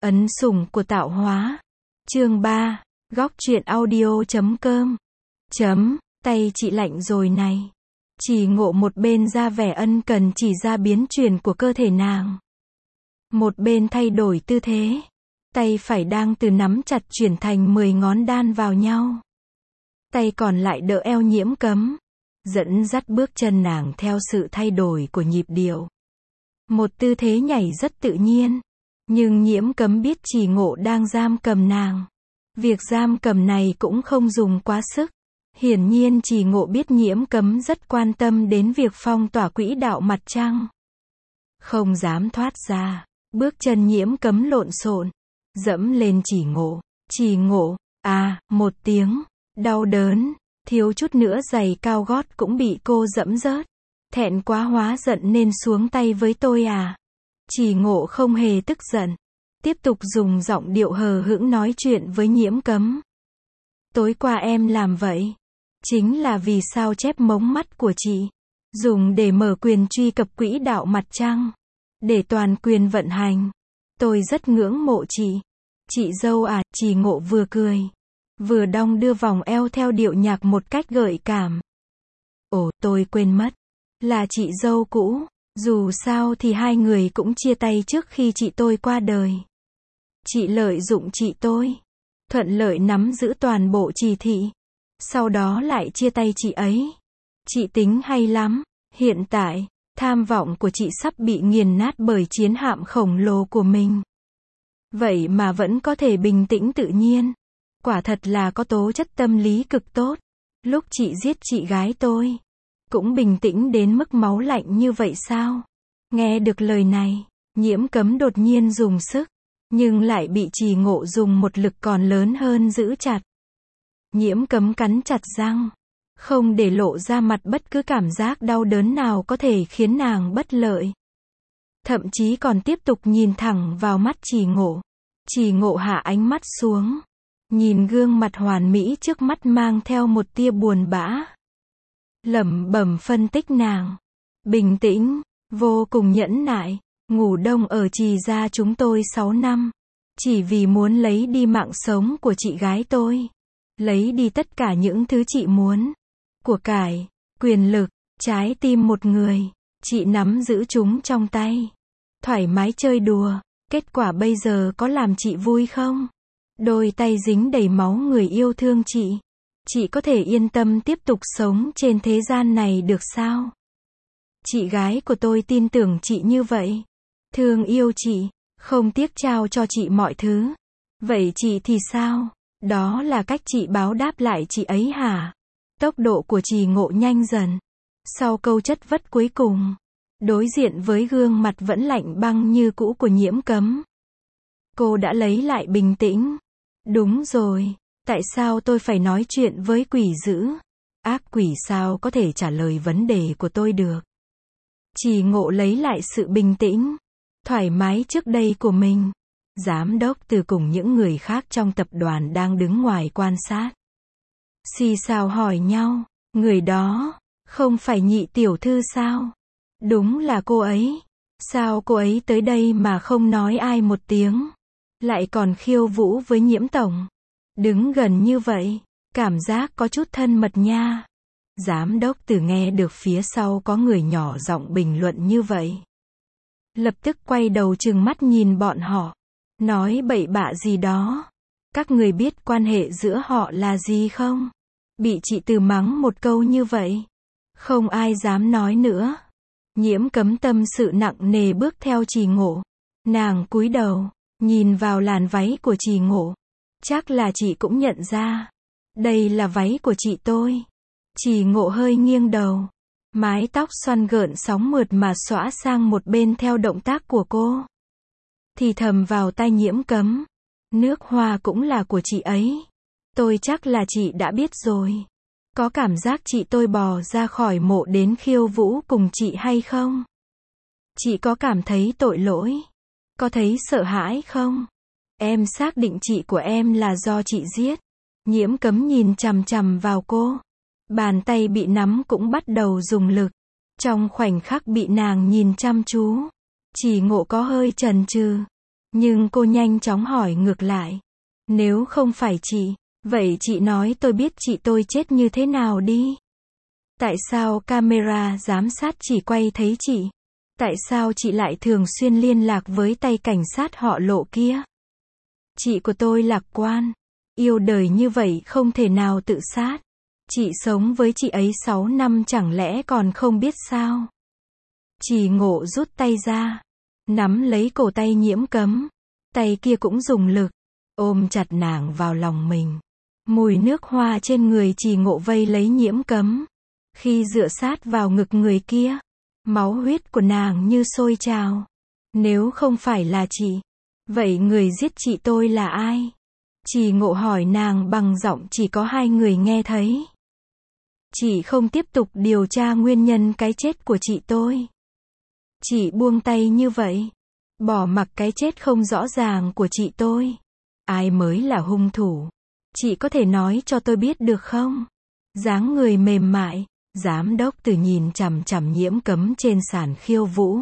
Ấn sủng của tạo hóa. Chương 3. Góc truyện audio.com. Tay chị lạnh rồi này. Chỉ Ngộ một bên ra vẻ ân cần chỉ ra biến chuyển của cơ thể nàng. Một bên thay đổi tư thế. Tay phải đang từ nắm chặt chuyển thành 10 ngón đan vào nhau. Tay còn lại đỡ eo Nhiễm Cấm. Dẫn dắt bước chân nàng theo sự thay đổi của nhịp điệu. Một tư thế nhảy rất tự nhiên. Nhưng Nhiễm Cấm biết Chỉ Ngộ đang giam cầm nàng. Việc giam cầm này cũng không dùng quá sức. Hiển nhiên Chỉ Ngộ biết Nhiễm Cấm rất quan tâm đến việc phong tỏa quỹ đạo mặt trăng. Không dám thoát ra, bước chân Nhiễm Cấm lộn xộn, dẫm lên Chỉ Ngộ. Chỉ Ngộ, một tiếng, đau đớn, thiếu chút nữa giày cao gót cũng bị cô dẫm rớt. Thẹn quá hóa giận nên xuống tay với tôi à? Chỉ Ngộ không hề tức giận. Tiếp tục dùng giọng điệu hờ hững nói chuyện với Nhiễm Cấm. Tối qua em làm vậy. Chính là vì sao chép mống mắt của chị. Dùng để mở quyền truy cập quỹ đạo mặt trăng. Để toàn quyền vận hành. Tôi rất ngưỡng mộ chị. Chị dâu à, Chỉ Ngộ vừa cười. Vừa đong đưa vòng eo theo điệu nhạc một cách gợi cảm. Ồ, tôi quên mất. Là chị dâu cũ. Dù sao thì hai người cũng chia tay trước khi chị tôi qua đời. Chị lợi dụng chị tôi. Thuận lợi nắm giữ toàn bộ chỉ thị. Sau đó lại chia tay chị ấy. Chị tính hay lắm. Hiện tại, tham vọng của chị sắp bị nghiền nát bởi chiến hạm khổng lồ của mình. Vậy mà vẫn có thể bình tĩnh tự nhiên. Quả thật là có tố chất tâm lý cực tốt. Lúc chị giết chị gái tôi, cũng bình tĩnh đến mức máu lạnh như vậy sao? Nghe được lời này, Nhiễm Cấm đột nhiên dùng sức, nhưng lại bị Chỉ Ngộ dùng một lực còn lớn hơn giữ chặt. Nhiễm Cấm cắn chặt răng, không để lộ ra mặt bất cứ cảm giác đau đớn nào có thể khiến nàng bất lợi. Thậm chí còn tiếp tục nhìn thẳng vào mắt Chỉ Ngộ. Chỉ Ngộ hạ ánh mắt xuống, nhìn gương mặt hoàn mỹ trước mắt mang theo một tia buồn bã. Lẩm bẩm phân tích nàng. Bình tĩnh, vô cùng nhẫn nại, ngủ đông ở Trì gia chúng tôi 6 năm. Chỉ vì muốn lấy đi mạng sống của chị gái tôi. Lấy đi tất cả những thứ chị muốn. Của cải, quyền lực, trái tim một người. Chị nắm giữ chúng trong tay. Thoải mái chơi đùa. Kết quả bây giờ có làm chị vui không? Đôi tay dính đầy máu người yêu thương chị. Chị có thể yên tâm tiếp tục sống trên thế gian này được sao? Chị gái của tôi tin tưởng chị như vậy. Thương yêu chị, không tiếc trao cho chị mọi thứ. Vậy chị thì sao? Đó là cách chị báo đáp lại chị ấy hả? Tốc độ của Chỉ Ngộ nhanh dần. Sau câu chất vấn cuối cùng, đối diện với gương mặt vẫn lạnh băng như cũ của Nhiễm Cấm, cô đã lấy lại bình tĩnh. Đúng rồi. Tại sao tôi phải nói chuyện với quỷ dữ? Ác quỷ sao có thể trả lời vấn đề của tôi được? Chỉ Ngộ lấy lại sự bình tĩnh, thoải mái trước đây của mình. Giám đốc Từ cùng những người khác trong tập đoàn đang đứng ngoài quan sát. Xì xào hỏi nhau, người đó, không phải Nhị tiểu thư sao? Đúng là cô ấy. Sao cô ấy tới đây mà không nói ai một tiếng? Lại còn khiêu vũ với Nhiễm tổng. Đứng gần như vậy, cảm giác có chút thân mật nha. Giám đốc Từ nghe được phía sau có người nhỏ giọng bình luận như vậy. Lập tức quay đầu trừng mắt nhìn bọn họ. Nói bậy bạ gì đó. Các người biết quan hệ giữa họ là gì không? Bị chị Từ mắng một câu như vậy. Không ai dám nói nữa. Nhiễm Cấm tâm sự nặng nề bước theo Chỉ Ngộ. Nàng cúi đầu, nhìn vào làn váy của Chỉ Ngộ. Chắc là chị cũng nhận ra. Đây là váy của chị tôi. Chỉ Ngộ hơi nghiêng đầu. Mái tóc xoăn gợn sóng mượt mà xõa sang một bên theo động tác của cô. Thì thầm vào tai Nhiễm Cấm. Nước hoa cũng là của chị ấy. Tôi chắc là chị đã biết rồi. Có cảm giác chị tôi bò ra khỏi mộ đến khiêu vũ cùng chị hay không? Chị có cảm thấy tội lỗi? Có thấy sợ hãi không? Em xác định chị của em là do chị giết. Nhiễm Cấm nhìn chằm chằm vào cô. Bàn tay bị nắm cũng bắt đầu dùng lực. Trong khoảnh khắc bị nàng nhìn chăm chú, Chỉ Ngộ có hơi chần chừ. Nhưng cô nhanh chóng hỏi ngược lại. Nếu không phải chị, vậy chị nói tôi biết chị tôi chết như thế nào đi. Tại sao camera giám sát chỉ quay thấy chị? Tại sao chị lại thường xuyên liên lạc với tay cảnh sát họ Lộ kia? Chị của tôi lạc quan, yêu đời như vậy không thể nào tự sát. Chị sống với chị ấy 6 năm chẳng lẽ còn không biết sao? Trì Ngộ rút tay ra, nắm lấy cổ tay Nhiễm Cấm. Tay kia cũng dùng lực, ôm chặt nàng vào lòng mình. Mùi nước hoa trên người Trì Ngộ vây lấy Nhiễm Cấm. Khi dựa sát vào ngực người kia, máu huyết của nàng như sôi trào. Nếu không phải là chị, vậy người giết chị tôi là ai? Trì Ngộ hỏi nàng bằng giọng chỉ có hai người nghe thấy. Chị không tiếp tục điều tra nguyên nhân cái chết của chị tôi. Chị buông tay như vậy, bỏ mặc cái chết không rõ ràng của chị tôi. Ai mới là hung thủ? Chị có thể nói cho tôi biết được không? Dáng người mềm mại, giám đốc Từ nhìn chằm chằm Nhiễm Cấm trên sàn khiêu vũ.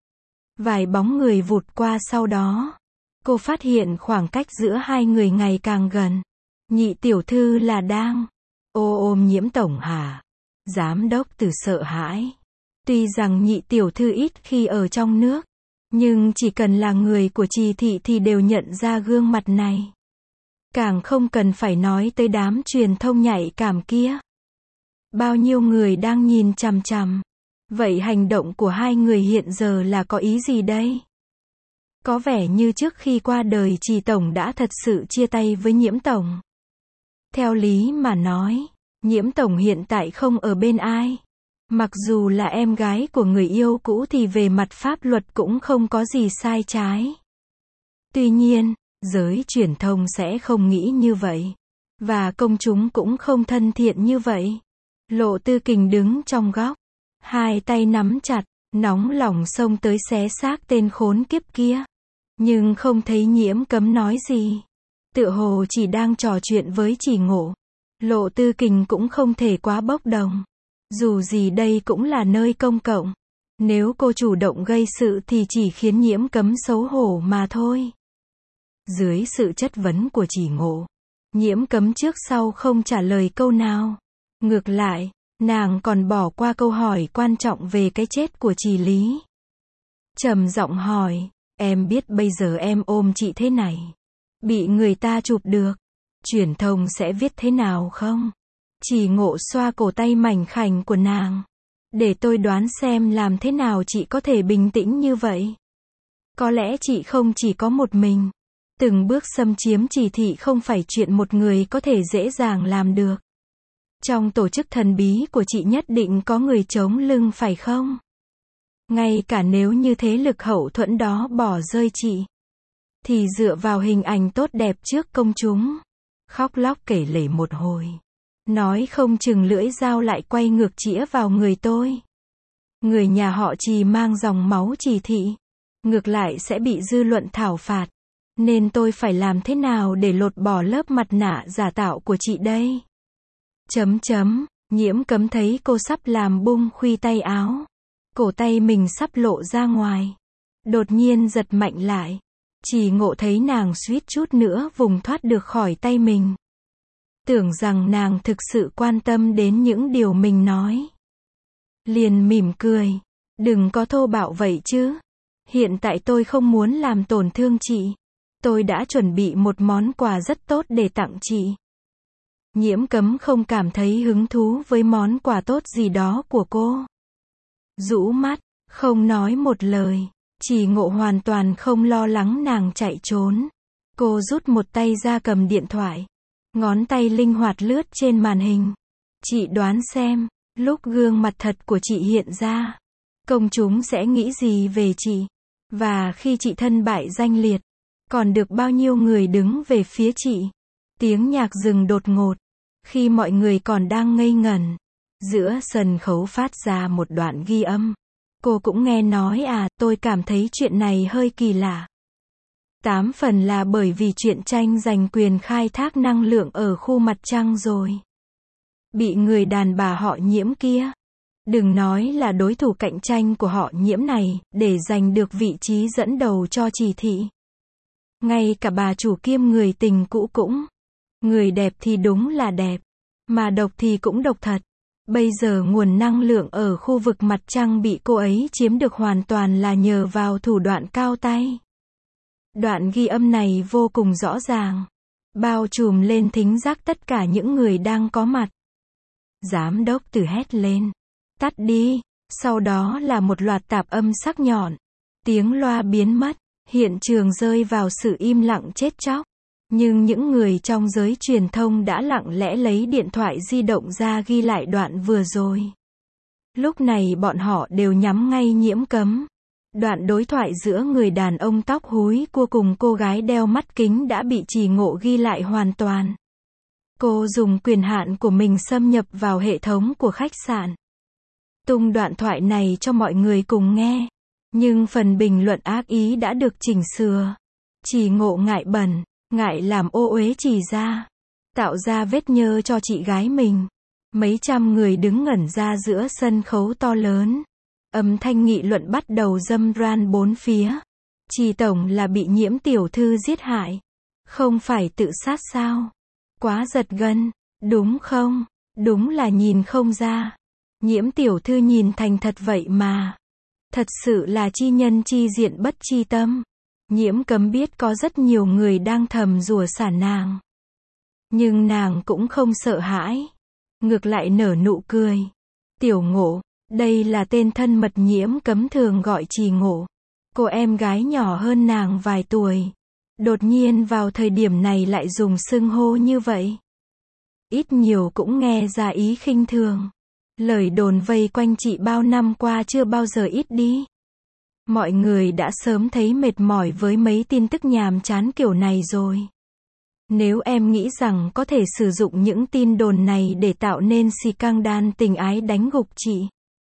Vài bóng người vụt qua sau đó. Cô phát hiện khoảng cách giữa hai người ngày càng gần. Nhị tiểu thư là đang ôm Nhiễm tổng hả? Giám đốc Từ sợ hãi. Tuy rằng nhị tiểu thư ít khi ở trong nước, nhưng chỉ cần là người của Trì thị thì đều nhận ra gương mặt này. Càng không cần phải nói tới đám truyền thông nhạy cảm kia. Bao nhiêu người đang nhìn chằm chằm. Vậy hành động của hai người hiện giờ là có ý gì đây? Có vẻ như trước khi qua đời Trì tổng đã thật sự chia tay với Nhiễm tổng. Theo lý mà nói, Nhiễm tổng hiện tại không ở bên ai. Mặc dù là em gái của người yêu cũ thì về mặt pháp luật cũng không có gì sai trái. Tuy nhiên, giới truyền thông sẽ không nghĩ như vậy. Và công chúng cũng không thân thiện như vậy. Lộ Tư Kình đứng trong góc, hai tay nắm chặt, nóng lòng xông tới xé xác tên khốn kiếp kia. Nhưng không thấy Nhiễm Cấm nói gì. Tựa hồ chỉ đang trò chuyện với Trì Ngộ. Lộ Tư Kình cũng không thể quá bốc đồng. Dù gì đây cũng là nơi công cộng. Nếu cô chủ động gây sự thì chỉ khiến Nhiễm Cấm xấu hổ mà thôi. Dưới sự chất vấn của Trì Ngộ, Nhiễm Cấm trước sau không trả lời câu nào. Ngược lại, nàng còn bỏ qua câu hỏi quan trọng về cái chết của Trì Lý. Trầm giọng hỏi, em biết bây giờ em ôm chị thế này, bị người ta chụp được, truyền thông sẽ viết thế nào không? Trì Ngộ xoa cổ tay mảnh khảnh của nàng. Để tôi đoán xem làm thế nào chị có thể bình tĩnh như vậy. Có lẽ chị không chỉ có một mình. Từng bước xâm chiếm Trì thị không phải chuyện một người có thể dễ dàng làm được. Trong tổ chức thần bí của chị nhất định có người chống lưng phải không? Ngay cả nếu như thế lực hậu thuẫn đó bỏ rơi chị, thì dựa vào hình ảnh tốt đẹp trước công chúng, khóc lóc kể lể một hồi, nói không chừng lưỡi dao lại quay ngược chĩa vào người tôi. Người nhà họ Trì mang dòng máu Trì thị, ngược lại sẽ bị dư luận thảo phạt. Nên tôi phải làm thế nào để lột bỏ lớp mặt nạ giả tạo của chị đây? Nhiễm Cấm thấy cô sắp làm bung khuy tay áo. Cổ tay mình sắp lộ ra ngoài. Đột nhiên giật mạnh lại. Trì Ngộ thấy nàng suýt chút nữa vùng thoát được khỏi tay mình. Tưởng rằng nàng thực sự quan tâm đến những điều mình nói. Liền mỉm cười. Đừng có thô bạo vậy chứ. Hiện tại tôi không muốn làm tổn thương chị. Tôi đã chuẩn bị một món quà rất tốt để tặng chị. Nhiễm Cấm không cảm thấy hứng thú với món quà tốt gì đó của cô. Rũ mắt, không nói một lời. Trì Ngộ hoàn toàn không lo lắng nàng chạy trốn. Cô rút một tay ra cầm điện thoại. Ngón tay linh hoạt lướt trên màn hình. Chị đoán xem, lúc gương mặt thật của chị hiện ra, công chúng sẽ nghĩ gì về chị? Và khi chị thân bại danh liệt, còn được bao nhiêu người đứng về phía chị? Tiếng nhạc dừng đột ngột. Khi mọi người còn đang ngây ngẩn, giữa sân khấu phát ra một đoạn ghi âm. Cô cũng nghe nói tôi cảm thấy chuyện này hơi kỳ lạ. 8 phần là bởi vì chuyện tranh giành quyền khai thác năng lượng ở khu mặt trăng rồi. Bị người đàn bà họ Nhiễm kia, đừng nói là đối thủ cạnh tranh của họ Nhiễm này, để giành được vị trí dẫn đầu cho Trì thị. Ngay cả bà chủ kiêm người tình cũ cũng. Người đẹp thì đúng là đẹp. Mà độc thì cũng độc thật. Bây giờ nguồn năng lượng ở khu vực mặt trăng bị cô ấy chiếm được hoàn toàn là nhờ vào thủ đoạn cao tay. Đoạn ghi âm này vô cùng rõ ràng. Bao trùm lên thính giác tất cả những người đang có mặt. Giám đốc Từ hét lên. Tắt đi. Sau đó là một loạt tạp âm sắc nhọn. Tiếng loa biến mất. Hiện trường rơi vào sự im lặng chết chóc. Nhưng những người trong giới truyền thông đã lặng lẽ lấy điện thoại di động ra ghi lại đoạn vừa rồi. Lúc này bọn họ đều nhắm ngay Nhiễm Cấm. Đoạn đối thoại giữa người đàn ông tóc húi cua cùng cô gái đeo mắt kính đã bị Trì Ngộ ghi lại hoàn toàn. Cô dùng quyền hạn của mình xâm nhập vào hệ thống của khách sạn. Tung đoạn thoại này cho mọi người cùng nghe. Nhưng phần bình luận ác ý đã được chỉnh sửa. Trì Ngộ ngại bẩn, ngại làm ô uế Trì gia, tạo ra vết nhơ cho chị gái mình. Mấy trăm người đứng ngẩn ra giữa sân khấu to lớn. Âm thanh nghị luận bắt đầu râm ran bốn phía. Trì tổng là bị Nhiễm tiểu thư giết hại. Không phải tự sát sao? Quá giật gân, đúng không? Đúng là nhìn không ra. Nhiễm tiểu thư nhìn thành thật vậy mà. Thật sự là chi nhân chi diện bất chi tâm. Nhiễm Cấm biết có rất nhiều người đang thầm rủa xả nàng. Nhưng nàng cũng không sợ hãi. Ngược lại nở nụ cười. Tiểu Ngộ, đây là tên thân mật Nhiễm Cấm thường gọi Trì Ngộ. Cô em gái nhỏ hơn nàng vài tuổi. Đột nhiên vào thời điểm này lại dùng xưng hô như vậy. Ít nhiều cũng nghe ra ý khinh thường. Lời đồn vây quanh chị bao năm qua chưa bao giờ ít đi. Mọi người đã sớm thấy mệt mỏi với mấy tin tức nhàm chán kiểu này rồi. Nếu em nghĩ rằng có thể sử dụng những tin đồn này để tạo nên scandal tình ái đánh gục chị,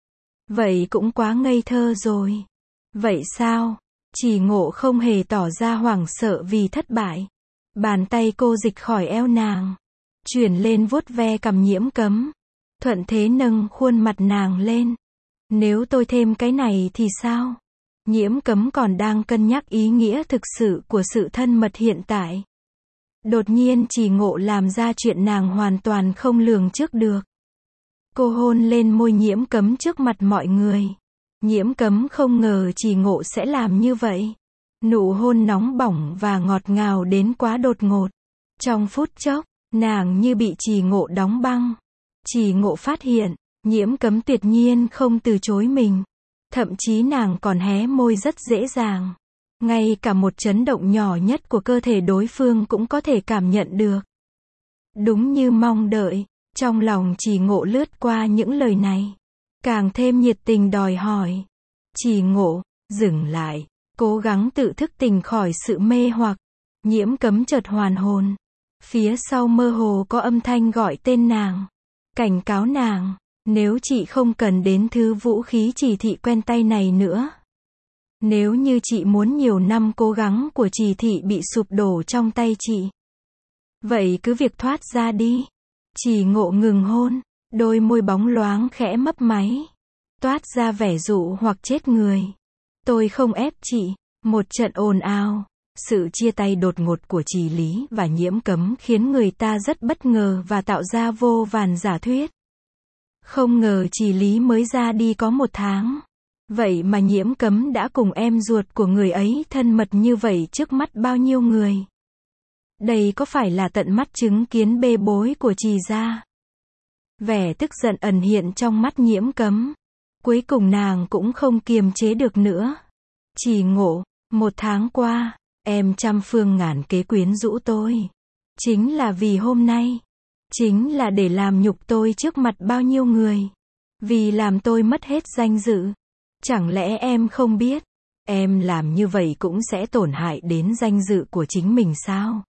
vậy cũng quá ngây thơ rồi. Vậy sao? Trì Ngộ không hề tỏ ra hoảng sợ vì thất bại. Bàn tay cô dịch khỏi eo nàng, chuyển lên vuốt ve cằm Nhiễm Cấm. Thuận thế nâng khuôn mặt nàng lên. Nếu tôi thêm cái này thì sao? Nhiễm Cấm còn đang cân nhắc ý nghĩa thực sự của sự thân mật hiện tại. Đột nhiên Trì Ngộ làm ra chuyện nàng hoàn toàn không lường trước được. Cô hôn lên môi Nhiễm Cấm trước mặt mọi người. Nhiễm Cấm không ngờ Trì Ngộ sẽ làm như vậy. Nụ hôn nóng bỏng và ngọt ngào đến quá đột ngột. Trong phút chốc, nàng như bị Trì Ngộ đóng băng. Trì Ngộ phát hiện, Nhiễm Cấm tuyệt nhiên không từ chối mình. Thậm chí nàng còn hé môi rất dễ dàng. Ngay cả một chấn động nhỏ nhất của cơ thể đối phương cũng có thể cảm nhận được. Đúng như mong đợi, trong lòng Trì Ngộ lướt qua những lời này. Càng thêm nhiệt tình đòi hỏi. Trì Ngộ, dừng lại, cố gắng tự thức tỉnh khỏi sự mê hoặc. Nhiễm Cấm chợt hoàn hồn. Phía sau mơ hồ có âm thanh gọi tên nàng. Cảnh cáo nàng, nếu chị không cần đến thứ vũ khí chỉ thị quen tay này nữa. Nếu như chị muốn nhiều năm cố gắng của chỉ thị bị sụp đổ trong tay chị, vậy cứ việc thoát ra đi. Trì Ngộ ngừng hôn, đôi môi bóng loáng khẽ mấp máy, toát ra vẻ dụ hoặc chết người. Tôi không ép chị. Một trận ồn ào. Sự chia tay đột ngột của Trì Lý và Nhiễm Cấm khiến người ta rất bất ngờ và tạo ra vô vàn giả thuyết. Không ngờ Trì Lý mới ra đi có 1 tháng. Vậy mà Nhiễm Cấm đã cùng em ruột của người ấy thân mật như vậy trước mắt bao nhiêu người. Đây có phải là tận mắt chứng kiến bê bối của Trì gia? Vẻ tức giận ẩn hiện trong mắt Nhiễm Cấm. Cuối cùng nàng cũng không kiềm chế được nữa. Trì Ngộ, 1 tháng qua, em trăm phương ngàn kế quyến rũ tôi. Chính là vì hôm nay. Chính là để làm nhục tôi trước mặt bao nhiêu người. Vì làm tôi mất hết danh dự. Chẳng lẽ em không biết, em làm như vậy cũng sẽ tổn hại đến danh dự của chính mình sao?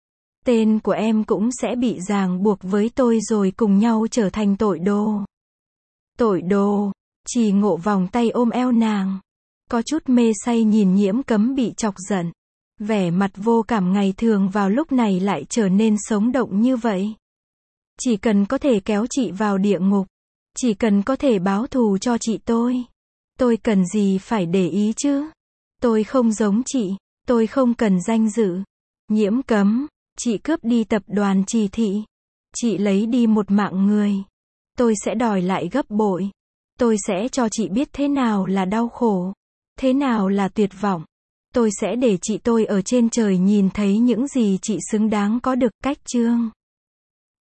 Tên của em cũng sẽ bị ràng buộc với tôi rồi cùng nhau trở thành tội đồ. Tội đồ. Trì Ngộ vòng tay ôm eo nàng. Có chút mê say nhìn Nhiễm Cấm bị chọc giận. Vẻ mặt vô cảm ngày thường vào lúc này lại trở nên sống động như vậy. Chỉ cần có thể kéo chị vào địa ngục. Chỉ cần có thể báo thù cho chị tôi cần gì phải để ý chứ? Tôi không giống chị. Tôi không cần danh dự. Nhiễm cấm. Chị cướp đi tập đoàn Trì Thị. Chị lấy đi một mạng người. Tôi sẽ đòi lại gấp bội. Tôi sẽ cho chị biết thế nào là đau khổ. Thế nào là tuyệt vọng. Tôi sẽ để chị tôi ở trên trời nhìn thấy những gì chị xứng đáng có được. Cách chương